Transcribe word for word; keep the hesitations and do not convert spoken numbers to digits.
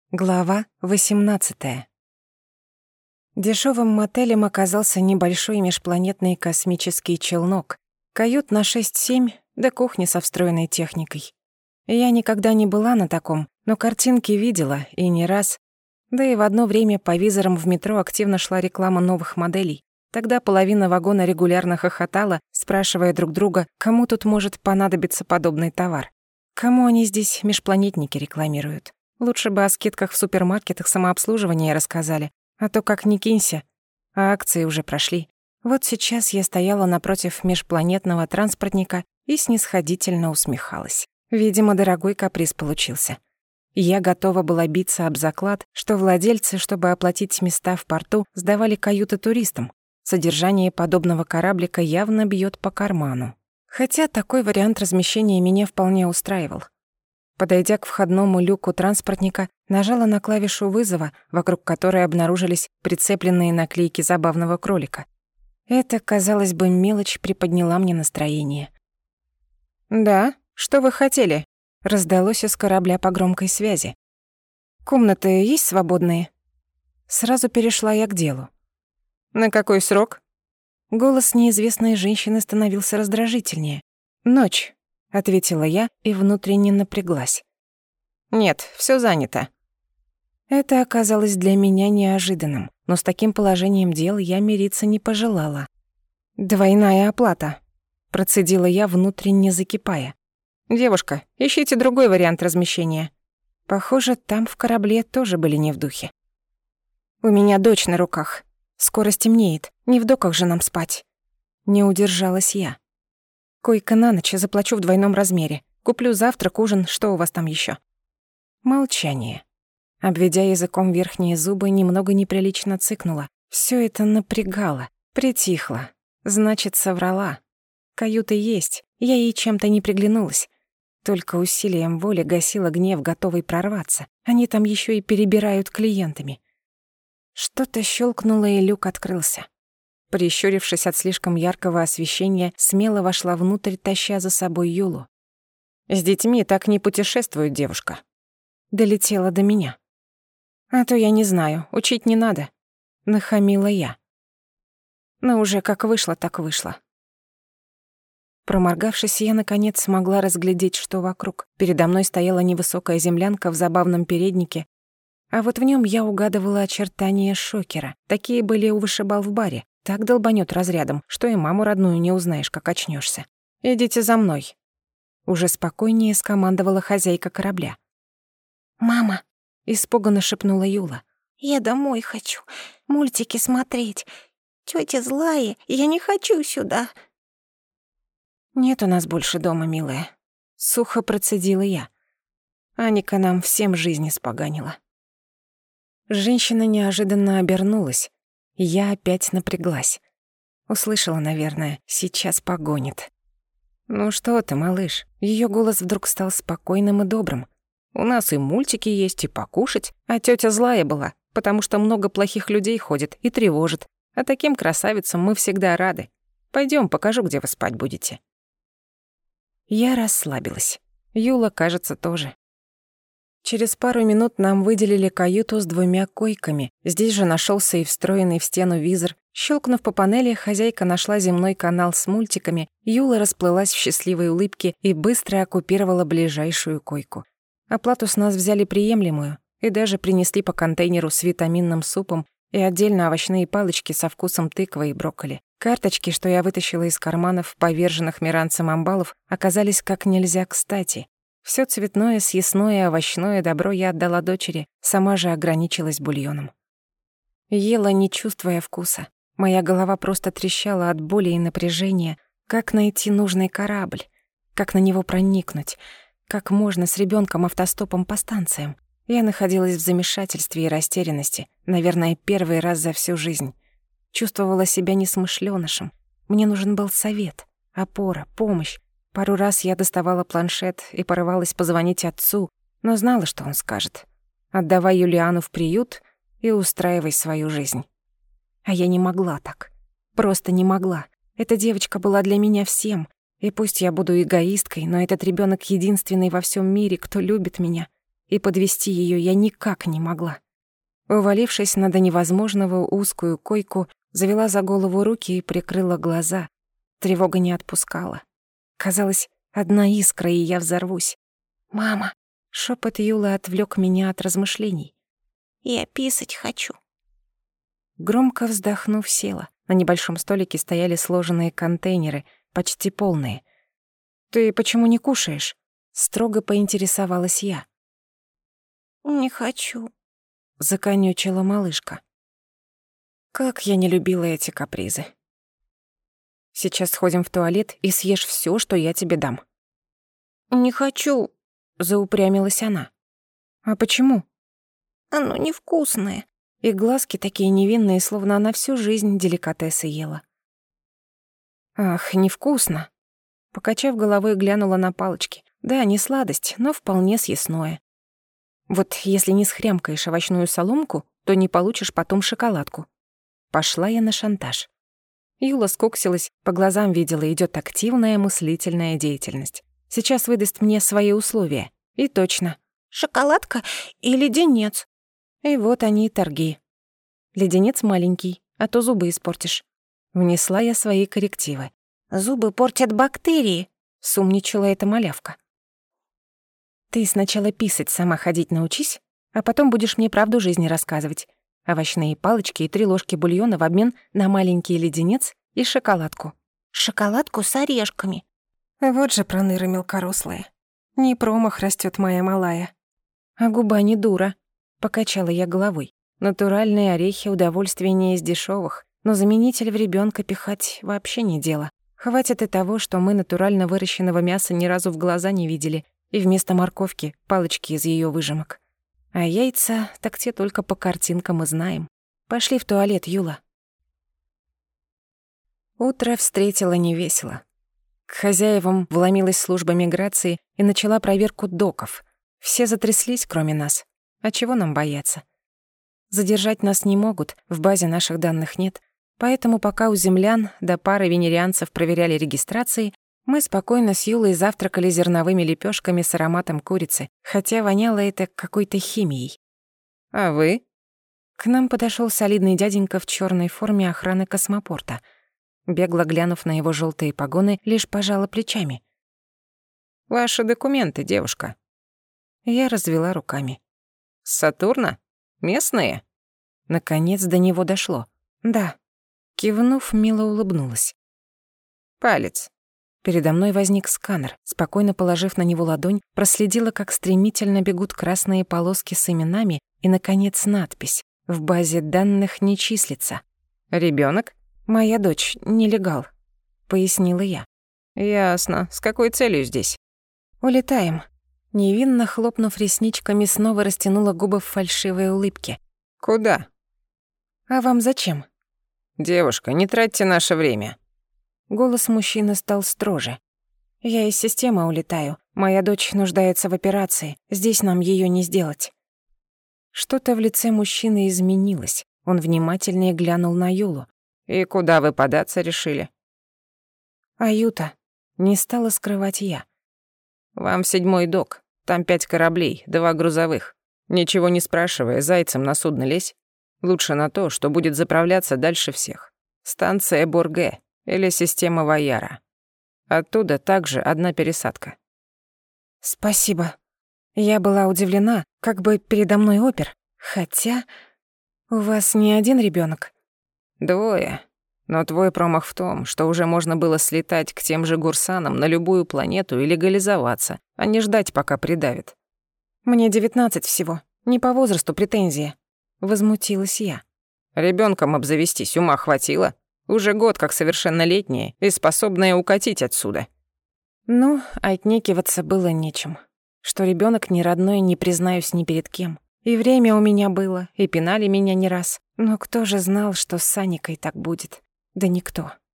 Глава восемнадцатая. Дешёвым мотелем оказался небольшой межпланетный космический челнок. Кают на шесть-семь, да кухня со встроенной техникой. Я никогда не была на таком, но картинки видела, и не раз. Да и в одно время по визорам в метро активно шла реклама новых моделей. Тогда половина вагона регулярно хохотала, спрашивая друг друга, кому тут может понадобиться подобный товар. Кому они здесь межпланетники рекламируют? Лучше бы о скидках в супермаркетах самообслуживания рассказали, а то как ни кинься, а акции уже прошли. Вот сейчас я стояла напротив межпланетного транспортника и снисходительно усмехалась. Видимо, дорогой каприз получился. Я готова была биться об заклад, что владельцы, чтобы оплатить места в порту, сдавали каюты туристам. Содержание подобного кораблика явно бьёт по карману. Хотя такой вариант размещения меня вполне устраивал. Подойдя к входному люку транспортника, нажала на клавишу вызова, вокруг которой обнаружились прицепленные наклейки забавного кролика. Это, казалось бы, мелочь приподняла мне настроение. «Да, что вы хотели?» — раздалось из корабля по громкой связи. «Комнаты есть свободные?» Сразу перешла я к делу. «На какой срок?» Голос неизвестной женщины становился раздражительнее. «Ночь», — ответила я и внутренне напряглась. «Нет, всё занято». Это оказалось для меня неожиданным, но с таким положением дел я мириться не пожелала. «Двойная оплата», — процедила я, внутренне закипая. «Девушка, ищите другой вариант размещения». Похоже, там в корабле тоже были не в духе. «У меня дочь на руках. Скоро стемнеет, не в доках же нам спать». Не удержалась я. «Койка на ночь, заплачу в двойном размере. Куплю завтрак, ужин, что у вас там ещё?» Молчание. Обведя языком верхние зубы, немного неприлично цыкнула. Всё это напрягало. Притихла. Значит, соврала. Каюта есть, я ей чем-то не приглянулась. Только усилием воли гасила гнев, готовый прорваться. Они там ещё и перебирают клиентами. Что-то щёлкнуло, и люк открылся. Прищурившись от слишком яркого освещения, смело вошла внутрь, таща за собой Юлу. «С детьми так не путешествует девушка». Долетела до меня. «А то я не знаю, учить не надо», — нахамила я. Но уже как вышло, так вышло. Проморгавшись, я, наконец, смогла разглядеть, что вокруг. Передо мной стояла невысокая землянка в забавном переднике, а вот в нём я угадывала очертания шокера. Такие были у вышибал в баре. Так долбанёт разрядом, что и маму родную не узнаешь, как очнёшься. «Идите за мной», — уже спокойнее скомандовала хозяйка корабля. «Мама», — испуганно шепнула Юла. «Я домой хочу, мультики смотреть. Тётя злая, я не хочу сюда». «Нет у нас больше дома, милая», — сухо процедила я. Аника нам всем жизнь испоганила. Женщина неожиданно обернулась. Я опять напряглась. Услышала, наверное, сейчас погонит. «Ну что ты, малыш?» Её голос вдруг стал спокойным и добрым. «У нас и мультики есть, и покушать, а тётя злая была, потому что много плохих людей ходит и тревожит, а таким красавицам мы всегда рады. Пойдём, покажу, где вы спать будете». Я расслабилась. Юла, кажется, тоже. Через пару минут нам выделили каюту с двумя койками. Здесь же нашёлся и встроенный в стену визор. Щёлкнув по панели, хозяйка нашла земной канал с мультиками. Юла расплылась в счастливой улыбке и быстро оккупировала ближайшую койку. Оплату с нас взяли приемлемую и даже принесли по контейнеру с витаминным супом и отдельно овощные палочки со вкусом тыквы и брокколи. Карточки, что я вытащила из карманов поверженных миранцем амбалов, оказались как нельзя кстати. Всё цветное, съестное и овощное добро я отдала дочери, сама же ограничилась бульоном. Ела, не чувствуя вкуса. Моя голова просто трещала от боли и напряжения. Как найти нужный корабль? Как на него проникнуть? Как можно с ребёнком автостопом по станциям? Я находилась в замешательстве и растерянности, наверное, первый раз за всю жизнь. Чувствовала себя несмышлёнышем. Мне нужен был совет, опора, помощь. Пару раз я доставала планшет и порывалась позвонить отцу, но знала, что он скажет. «Отдавай Юлиану в приют и устраивай свою жизнь». А я не могла так. Просто не могла. Эта девочка была для меня всем. И пусть я буду эгоисткой, но этот ребёнок единственный во всём мире, кто любит меня. и подвести её я никак не могла. Увалившись на до невозможного узкую койку, завела за голову руки и прикрыла глаза. Тревога не отпускала. Казалось, одна искра, и я взорвусь. «Мама!» — шёпот Юлы отвлёк меня от размышлений. «Я писать хочу». Громко вздохнув, села. На небольшом столике стояли сложенные контейнеры, почти полные. «Ты почему не кушаешь?» — строго поинтересовалась я. «Не хочу», — законючила малышка. Как я не любила эти капризы. «Сейчас сходим в туалет и съешь всё, что я тебе дам». «Не хочу», — заупрямилась она. «А почему?» «Оно невкусное». И глазки такие невинные, словно она всю жизнь деликатесы ела. «Ах, невкусно!» Покачав головой, глянула на палочки. Да, не сладость, но вполне съестное. Вот если не схрямкаешь овощную соломку, то не получишь потом шоколадку. Пошла я на шантаж. Юла скуксилась, по глазам видела, идёт активная мыслительная деятельность. Сейчас выдаст мне свои условия. И точно. «Шоколадка и леденец». И вот они и торги. Леденец маленький, а то зубы испортишь. Внесла я свои коррективы. «Зубы портят бактерии», — сумничала эта малявка. «Ты сначала писать сама ходить научись, а потом будешь мне правду жизни рассказывать. Овощные палочки и три ложки бульона в обмен на маленький леденец и шоколадку». «Шоколадку с орешками». Вот же проныра мелкорослая. Не промах растёт моя малая. А губа не дура. Покачала я головой. Натуральные орехи — удовольствие не из дешёвых, но заменитель в ребёнка пихать вообще не дело. Хватит и того, что мы натурально выращенного мяса ни разу в глаза не видели, и вместо морковки — палочки из её выжимок. А яйца, так те только по картинкам и знаем. Пошли в туалет, Юла. Утро встретило невесело. К хозяевам вломилась служба миграции и начала проверку доков. Все затряслись, кроме нас. А чего нам бояться? Задержать нас не могут, в базе наших данных нет. Поэтому пока у землян до пары венерианцев проверяли регистрации, мы спокойно с Юлой завтракали зерновыми лепёшками с ароматом курицы, хотя воняло это какой-то химией. «А вы?» К нам подошёл солидный дяденька в чёрной форме охраны космопорта. Бегло глянув на его жёлтые погоны, лишь пожала плечами. «Ваши документы, девушка». Я развела руками. «С Сатурна? Местные?» Наконец до него дошло. «Да». Кивнув, мило улыбнулась. «Палец». Передо мной возник сканер. Спокойно положив на него ладонь, проследила, как стремительно бегут красные полоски с именами и, наконец, надпись. В базе данных не числится. «Ребёнок?» «Моя дочь, нелегал», — пояснила я. «Ясно. С какой целью здесь?» «Улетаем». Невинно хлопнув ресничками, снова растянула губы в фальшивой улыбке. «Куда?» «А вам зачем?» «Девушка, не тратьте наше время». Голос мужчины стал строже. «Я из системы улетаю. Моя дочь нуждается в операции. Здесь нам её не сделать». Что-то в лице мужчины изменилось. Он внимательнее глянул на Юлу. «И куда вы податься решили?» «Аюта», — не стала скрывать я. «Вам в седьмой док. Там пять кораблей, два грузовых. Ничего не спрашивая, зайцем на судно лезь. Лучше на то, что будет заправляться дальше всех. Станция Борге или система Ваяра. Оттуда также одна пересадка». «Спасибо». Я была удивлена, как бы передо мной опер. Хотя у вас не один ребёнок. «Двое. Но твой промах в том, что уже можно было слетать к тем же гурсанам на любую планету и легализоваться, а не ждать, пока придавит». «Мне девятнадцать всего. Не по возрасту претензия». Возмутилась я. «Ребёнком обзавестись ума хватило? Уже год как совершеннолетняя и способная укатить отсюда». Ну, отнекиваться было нечем. Что ребёнок не родной, не признаюсь ни перед кем. И время у меня было, и пинали меня не раз. Но кто же знал, что с Саникой так будет? Да никто.